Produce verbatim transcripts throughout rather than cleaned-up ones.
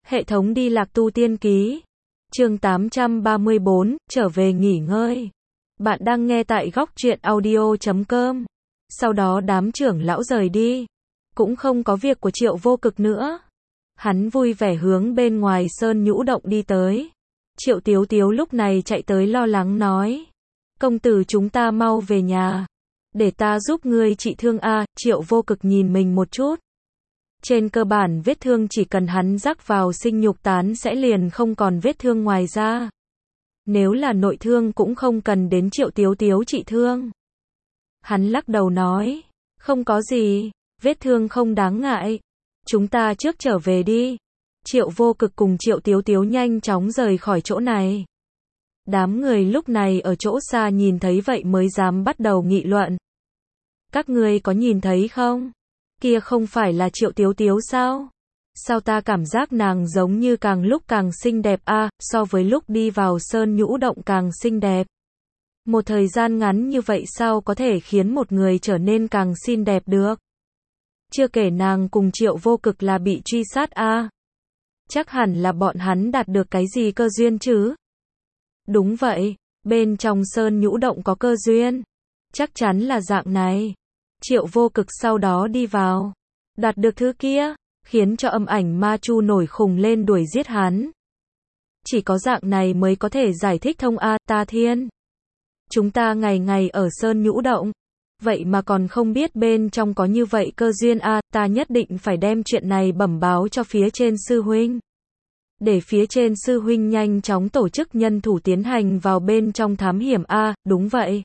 Hệ thống đi lạc tu tiên ký. Chương tám trăm ba mươi bốn, trở về nghỉ ngơi. Bạn đang nghe tại góc truyện audio chấm com. Sau đó đám trưởng lão rời đi. Cũng không có việc của Triệu Vô Cực nữa. Hắn vui vẻ hướng bên ngoài sơn nhũ động đi tới. Triệu Tiếu Tiếu lúc này chạy tới lo lắng nói. Công tử chúng ta mau về nhà. Để ta giúp ngươi trị thương a. Triệu Vô Cực nhìn mình một chút. Trên cơ bản vết thương chỉ cần hắn rắc vào sinh nhục tán sẽ liền không còn vết thương ngoài ra. Nếu là nội thương cũng không cần đến Triệu Tiếu Tiếu trị thương. Hắn lắc đầu nói, không có gì, vết thương không đáng ngại. Chúng ta trước trở về đi. Triệu Vô Cực cùng Triệu Tiếu Tiếu nhanh chóng rời khỏi chỗ này. Đám người lúc này ở chỗ xa nhìn thấy vậy mới dám bắt đầu nghị luận. Các ngươi có nhìn thấy không? Kia không phải là Triệu Tiếu Tiếu sao? Sao ta cảm giác nàng giống như càng lúc càng xinh đẹp a, à, so với lúc đi vào sơn nhũ động càng xinh đẹp. Một thời gian ngắn như vậy sao có thể khiến một người trở nên càng xinh đẹp được? Chưa kể nàng cùng Triệu Vô Cực là bị truy sát a. À. Chắc hẳn là bọn hắn đạt được cái gì cơ duyên chứ? Đúng vậy, bên trong sơn nhũ động có cơ duyên. Chắc chắn là dạng này. Triệu Vô Cực sau đó đi vào, đạt được thứ kia, khiến cho âm ảnh ma chu nổi khùng lên đuổi giết hắn. Chỉ có dạng này mới có thể giải thích thông a. Ta thiên. Chúng ta ngày ngày ở sơn nhũ động, vậy mà còn không biết bên trong có như vậy cơ duyên a. Ta nhất định phải đem chuyện này bẩm báo cho phía trên sư huynh. Để phía trên sư huynh nhanh chóng tổ chức nhân thủ tiến hành vào bên trong thám hiểm a. Đúng vậy.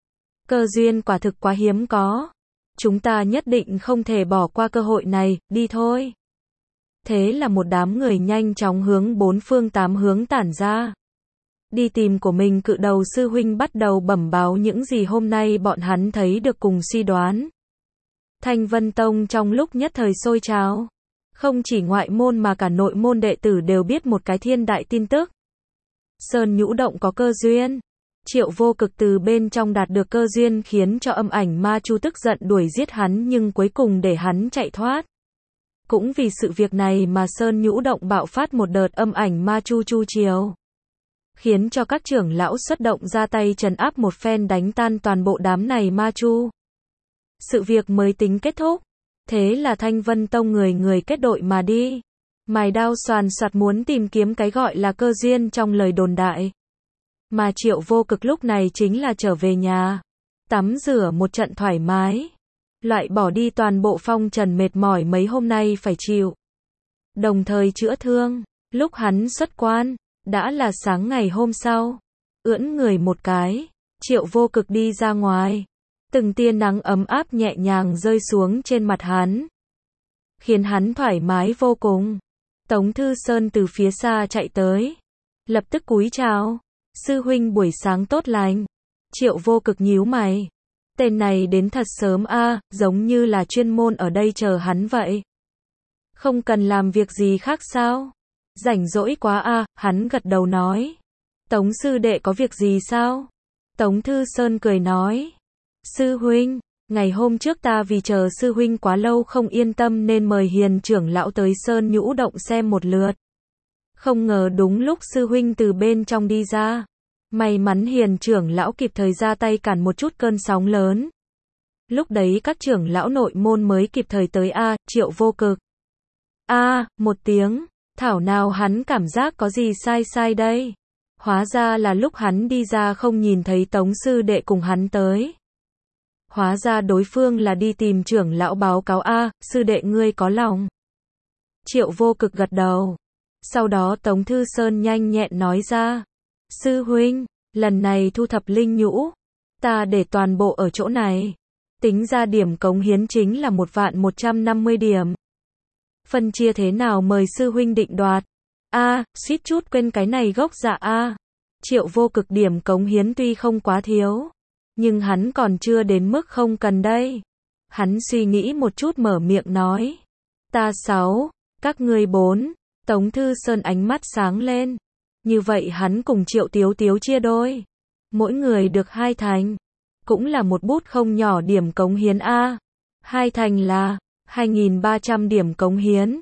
Cơ duyên quả thực quá hiếm có. Chúng ta nhất định không thể bỏ qua cơ hội này, đi thôi. Thế là một đám người nhanh chóng hướng bốn phương tám hướng tản ra. Đi tìm của mình cự đầu sư huynh bắt đầu bẩm báo những gì hôm nay bọn hắn thấy được cùng suy đoán. Thanh Vân Tông trong lúc nhất thời sôi trào. Không chỉ ngoại môn mà cả nội môn đệ tử đều biết một cái thiên đại tin tức. Sơn nhũ động có cơ duyên. Triệu Vô Cực từ bên trong đạt được cơ duyên khiến cho âm ảnh ma chu tức giận đuổi giết hắn nhưng cuối cùng để hắn chạy thoát. Cũng vì sự việc này mà sơn nhũ động bạo phát một đợt âm ảnh ma chu chu chiều. Khiến cho các trưởng lão xuất động ra tay trấn áp một phen đánh tan toàn bộ đám này ma chu. Sự việc mới tính kết thúc. Thế là Thanh Vân Tông người người kết đội mà đi. Mài đao xoàn xoạt muốn tìm kiếm cái gọi là cơ duyên trong lời đồn đại. Mà Triệu Vô Cực lúc này chính là trở về nhà. Tắm rửa một trận thoải mái. Loại bỏ đi toàn bộ phong trần mệt mỏi mấy hôm nay phải chịu. Đồng thời chữa thương. Lúc hắn xuất quan, đã là sáng ngày hôm sau. Ưỡn người một cái, Triệu Vô Cực đi ra ngoài. Từng tia nắng ấm áp nhẹ nhàng rơi xuống trên mặt hắn. Khiến hắn thoải mái vô cùng. Tống Thư Sơn từ phía xa chạy tới. Lập tức cúi chào. Sư huynh buổi sáng tốt lành. Triệu Vô Cực nhíu mày. Tên này đến thật sớm a, à, giống như là chuyên môn ở đây chờ hắn vậy. Không cần làm việc gì khác sao? Rảnh rỗi quá a, à, hắn gật đầu nói. Tống sư đệ có việc gì sao? Tống Thư Sơn cười nói. Sư huynh, ngày hôm trước ta vì chờ sư huynh quá lâu không yên tâm nên mời Hiền trưởng lão tới sơn nhũ động xem một lượt. Không ngờ đúng lúc sư huynh từ bên trong đi ra. May mắn Hiền trưởng lão kịp thời ra tay cản một chút cơn sóng lớn. Lúc đấy các trưởng lão nội môn mới kịp thời tới a. Triệu Vô Cực. A, một tiếng, thảo nào hắn cảm giác có gì sai sai đây. Hóa ra là lúc hắn đi ra không nhìn thấy Tống sư đệ cùng hắn tới. Hóa ra đối phương là đi tìm trưởng lão báo cáo a, sư đệ ngươi có lòng. Triệu Vô Cực gật đầu. Sau đó Tống Thư Sơn nhanh nhẹn nói ra. Sư huynh, lần này thu thập linh nhũ. Ta để toàn bộ ở chỗ này. Tính ra điểm cống hiến chính là một vạn một trăm năm mươi điểm. Phân chia thế nào mời sư huynh định đoạt. A, à, suýt chút quên cái này gốc dạ a. À. Triệu Vô Cực điểm cống hiến tuy không quá thiếu. Nhưng hắn còn chưa đến mức không cần đây. Hắn suy nghĩ một chút mở miệng nói. Ta sáu, các ngươi bốn. Tống Thư Sơn ánh mắt sáng lên. Như vậy hắn cùng Triệu Tiếu Tiếu chia đôi. Mỗi người được hai thành. Cũng là một bút không nhỏ điểm cống hiến A. Hai thành là hai nghìn ba trăm điểm cống hiến.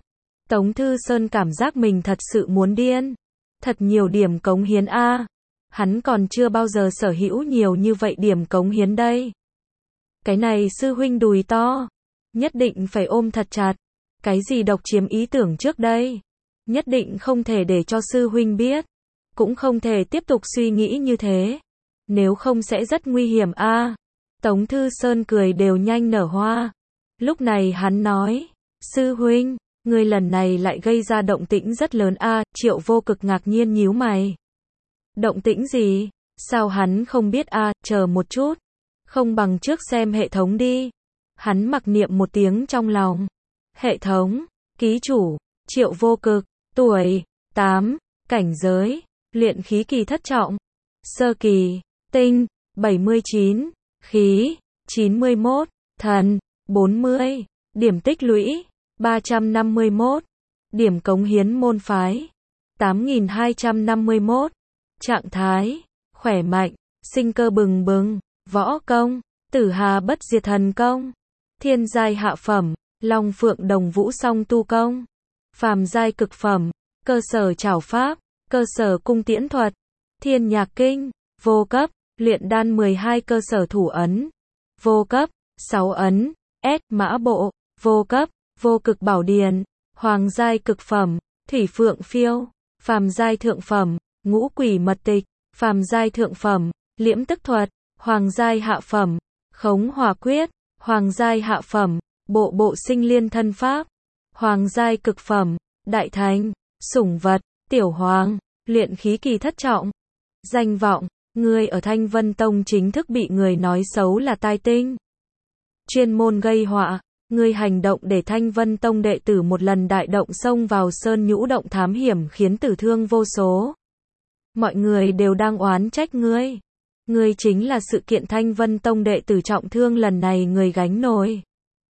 Tống Thư Sơn cảm giác mình thật sự muốn điên. Thật nhiều điểm cống hiến a. Hắn còn chưa bao giờ sở hữu nhiều như vậy điểm cống hiến đây. Cái này sư huynh đùi to. Nhất định phải ôm thật chặt. Cái gì độc chiếm ý tưởng trước đây. Nhất định không thể để cho sư huynh biết. Cũng không thể tiếp tục suy nghĩ như thế. Nếu không sẽ rất nguy hiểm a. Tống Thư Sơn cười đều nhanh nở hoa. Lúc này hắn nói. Sư huynh, người lần này lại gây ra động tĩnh rất lớn a. Triệu Vô Cực ngạc nhiên nhíu mày. Động tĩnh gì? Sao hắn không biết a? Chờ một chút. Không bằng trước xem hệ thống đi. Hắn mặc niệm một tiếng trong lòng. Hệ thống, ký chủ, Triệu Vô Cực, tuổi, tám, cảnh giới, luyện khí kỳ thất trọng, sơ kỳ, tinh, bảy mươi chín, khí, chín mươi mốt, thần, bốn mươi, điểm tích lũy, ba trăm năm mươi mốt, điểm cống hiến môn phái, tám nghìn hai trăm năm mươi mốt, trạng thái, khỏe mạnh, sinh cơ bừng bừng, võ công, tử hà bất diệt thần công, thiên giai hạ phẩm, long phượng đồng vũ song tu công, phàm giai cực phẩm, cơ sở trảo pháp, cơ sở cung tiễn thuật, thiên nhạc kinh, vô cấp, luyện đan mười hai cơ sở thủ ấn, vô cấp, sáu ấn, S mã bộ, vô cấp, vô cực bảo điền, hoàng giai cực phẩm, thủy phượng phiêu, phàm giai thượng phẩm, ngũ quỷ mật tịch, phàm giai thượng phẩm, liễm tức thuật, hoàng giai hạ phẩm, khống hỏa quyết, hoàng giai hạ phẩm, bộ bộ sinh liên thân pháp, hoàng giai cực phẩm, đại thành, sủng vật, tiểu hoàng, luyện khí kỳ thất trọng. Danh vọng, người ở Thanh Vân Tông chính thức bị người nói xấu là tai tinh. Chuyên môn gây họa, người hành động để Thanh Vân Tông đệ tử một lần đại động xông vào sơn nhũ động thám hiểm khiến tử thương vô số. Mọi người đều đang oán trách ngươi. Ngươi chính là sự kiện Thanh Vân Tông đệ tử trọng thương lần này người gánh nổi.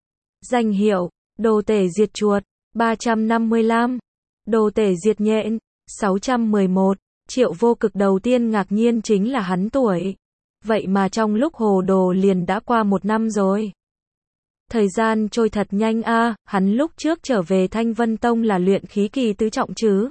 Danh hiệu, đồ tể diệt chuột, ba trăm năm mươi lăm. Đồ tể diệt nhện, sáu trăm mười một. Triệu Vô Cực đầu tiên ngạc nhiên chính là hắn tuổi. Vậy mà trong lúc hồ đồ liền đã qua một năm rồi. Thời gian trôi thật nhanh a, hắn lúc trước trở về Thanh Vân Tông là luyện khí kỳ tứ trọng chứ.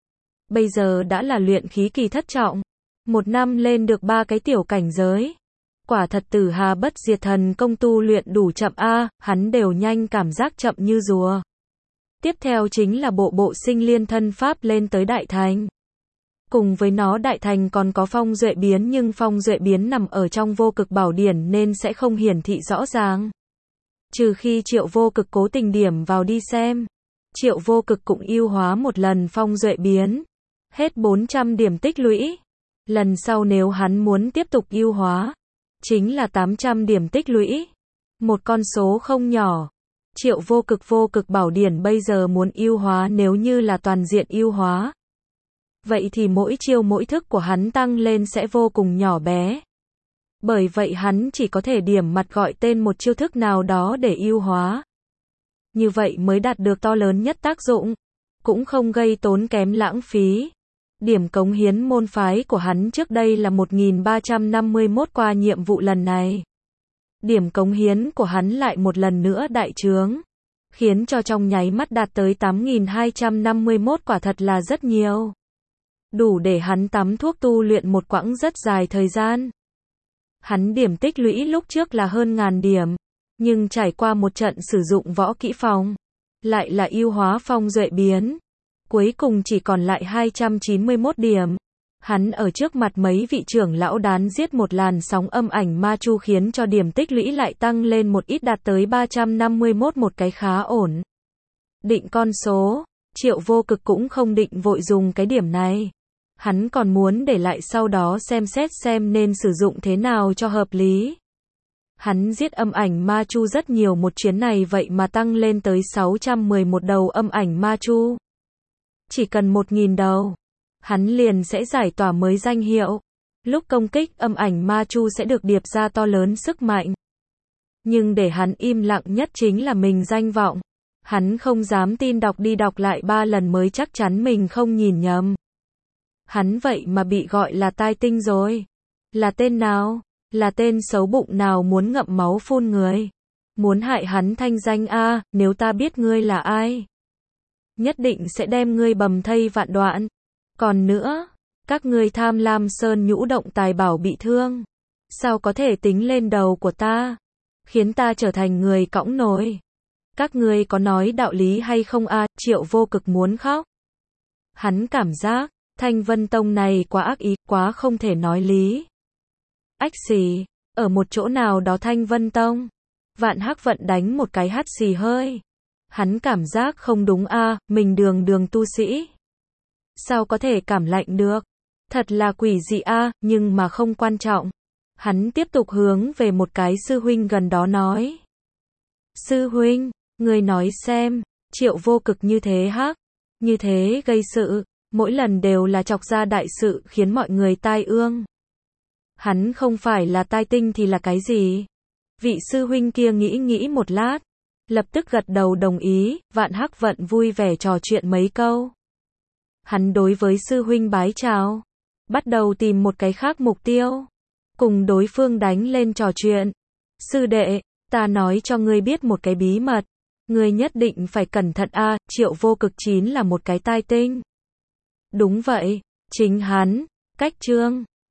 Bây giờ đã là luyện khí kỳ thất trọng. Một năm lên được ba cái tiểu cảnh giới. Quả thật tử hà bất diệt thần công tu luyện đủ chậm a, hắn đều nhanh cảm giác chậm như rùa. Tiếp theo chính là bộ bộ sinh liên thân pháp lên tới đại thành. Cùng với nó đại thành còn có phong duệ biến nhưng phong duệ biến nằm ở trong vô cực bảo điển nên sẽ không hiển thị rõ ràng. Trừ khi Triệu Vô Cực cố tình điểm vào đi xem. Triệu Vô Cực cũng ưu hóa một lần phong duệ biến. Hết bốn trăm điểm tích lũy. Lần sau nếu hắn muốn tiếp tục ưu hóa, chính là tám trăm điểm tích lũy. Một con số không nhỏ. Triệu Vô Cực vô cực bảo điển bây giờ muốn ưu hóa nếu như là toàn diện ưu hóa. Vậy thì mỗi chiêu mỗi thức của hắn tăng lên sẽ vô cùng nhỏ bé. Bởi vậy hắn chỉ có thể điểm mặt gọi tên một chiêu thức nào đó để ưu hóa. Như vậy mới đạt được to lớn nhất tác dụng. Cũng không gây tốn kém lãng phí. Điểm cống hiến môn phái của hắn trước đây là một nghìn ba trăm năm mươi mốt qua nhiệm vụ lần này. Điểm cống hiến của hắn lại một lần nữa đại trướng. Khiến cho trong nháy mắt đạt tới tám nghìn hai trăm năm mươi mốt quả thật là rất nhiều. Đủ để hắn tắm thuốc tu luyện một quãng rất dài thời gian. Hắn điểm tích lũy lúc trước là hơn ngàn điểm. Nhưng trải qua một trận sử dụng võ kỹ phong. Lại là ưu hóa phong duệ biến. Cuối cùng chỉ còn lại hai trăm chín mươi mốt điểm. Hắn ở trước mặt mấy vị trưởng lão đán giết một làn sóng âm ảnh ma chu khiến cho điểm tích lũy lại tăng lên một ít đạt tới ba trăm năm mươi mốt một cái khá ổn. Định con số, Triệu Vô Cực cũng không định vội dùng cái điểm này. Hắn còn muốn để lại sau đó xem xét xem nên sử dụng thế nào cho hợp lý. Hắn giết âm ảnh ma chu rất nhiều một chuyến này vậy mà tăng lên tới sáu trăm mười một đầu âm ảnh ma chu. Chỉ cần một nghìn đầu, hắn liền sẽ giải tỏa mới danh hiệu. Lúc công kích âm ảnh ma chu sẽ được điệp ra to lớn sức mạnh. Nhưng để hắn im lặng nhất chính là mình danh vọng. Hắn không dám tin đọc đi đọc lại ba lần mới chắc chắn mình không nhìn nhầm. Hắn vậy mà bị gọi là tai tinh rồi. Là tên nào? Là tên xấu bụng nào muốn ngậm máu phun người? Muốn hại hắn thanh danh a, nếu ta biết ngươi là ai? nhất định sẽ đem ngươi bầm thây vạn đoạn. Còn nữa, các ngươi tham lam sơn nhũ động tài bảo bị thương, sao có thể tính lên đầu của ta, khiến ta trở thành người cõng nổi. Các ngươi có nói đạo lý hay không a? Triệu Vô Cực muốn khóc. Hắn cảm giác, Thanh Vân Tông này quá ác ý, quá không thể nói lý. Ách xì, ở một chỗ nào đó Thanh Vân Tông. Vạn Hắc Vận đánh một cái hắt xì hơi. Hắn cảm giác không đúng a, mình đường đường tu sĩ. Sao có thể cảm lạnh được? Thật là quỷ dị a, nhưng mà không quan trọng. Hắn tiếp tục hướng về một cái sư huynh gần đó nói. Sư huynh, người nói xem, Triệu Vô Cực như thế hắc, như thế gây sự, mỗi lần đều là chọc ra đại sự khiến mọi người tai ương. Hắn không phải là tai tinh thì là cái gì? Vị sư huynh kia nghĩ nghĩ một lát, lập tức gật đầu đồng ý. Vạn Hắc Vận vui vẻ trò chuyện mấy câu. Hắn đối với sư huynh bái chào, bắt đầu tìm một cái khác mục tiêu, cùng đối phương đánh lên trò chuyện. Sư đệ, ta nói cho ngươi biết một cái bí mật, ngươi nhất định phải cẩn thận a. Triệu Vô Cực chín là một cái tai tinh. Đúng vậy, chính hắn, cách trương,